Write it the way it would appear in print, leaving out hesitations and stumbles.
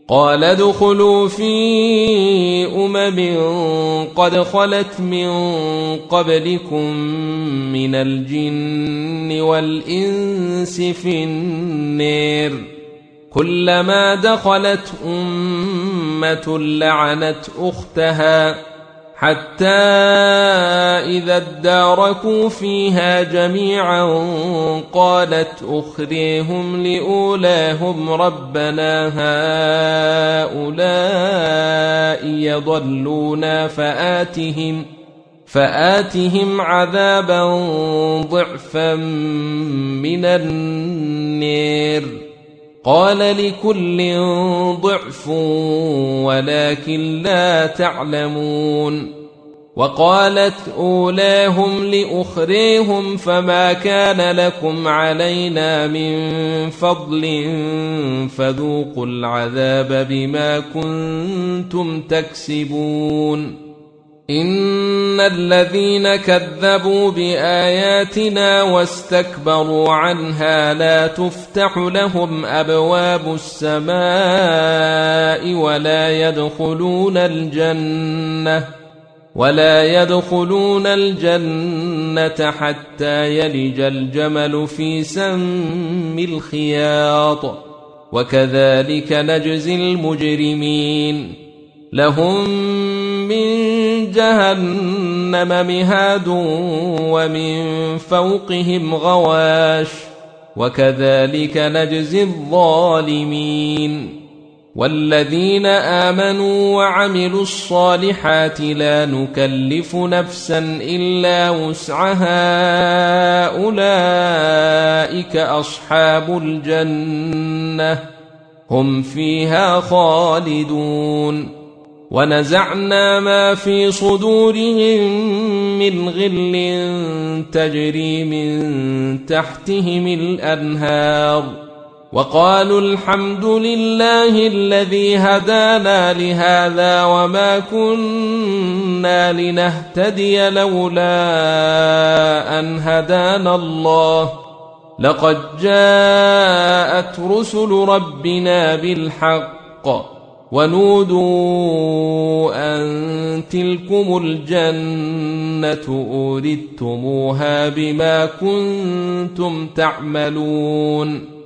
قال ادخلوا في قد خلت من قبلكم من الجن والإنس في النار كلما دخلت أمة لعنت أختها حتى إذا اداركوا فيها جميعا قالت أخريهم لأولاهم ربنا هؤلاء يضلونا فآتهم عذابا ضعفا من النار قال لكل ضعف ولكن لا تعلمون وقالت أولاهم لأخريهم فما كان لكم علينا من فضل فذوقوا العذاب بما كنتم تكسبون إن الذين كذبوا بآياتنا واستكبروا عنها لا تفتح لهم أبواب السماء ولا يدخلون الجنة حتى يلج الجمل في سم الخياط وكذلك نجزي المجرمين لهم من جهنم مهاد ومن فوقهم غواش وكذلك نجزي الظالمين والذين آمنوا وعملوا الصالحات لا نكلف نفسا إلا وسعها أولئك أصحاب الجنة هم فيها خالدون ونزعنا ما في صدورهم من غل تجري من تحتهم الأنهار وقالوا الحمد لله الذي هدانا لهذا وما كنا لنهتدي لولا أن هدانا الله لقد جاءت رسل ربنا بالحق ونودوا أن تلكم الجنة أوردتموها بما كنتم تعملون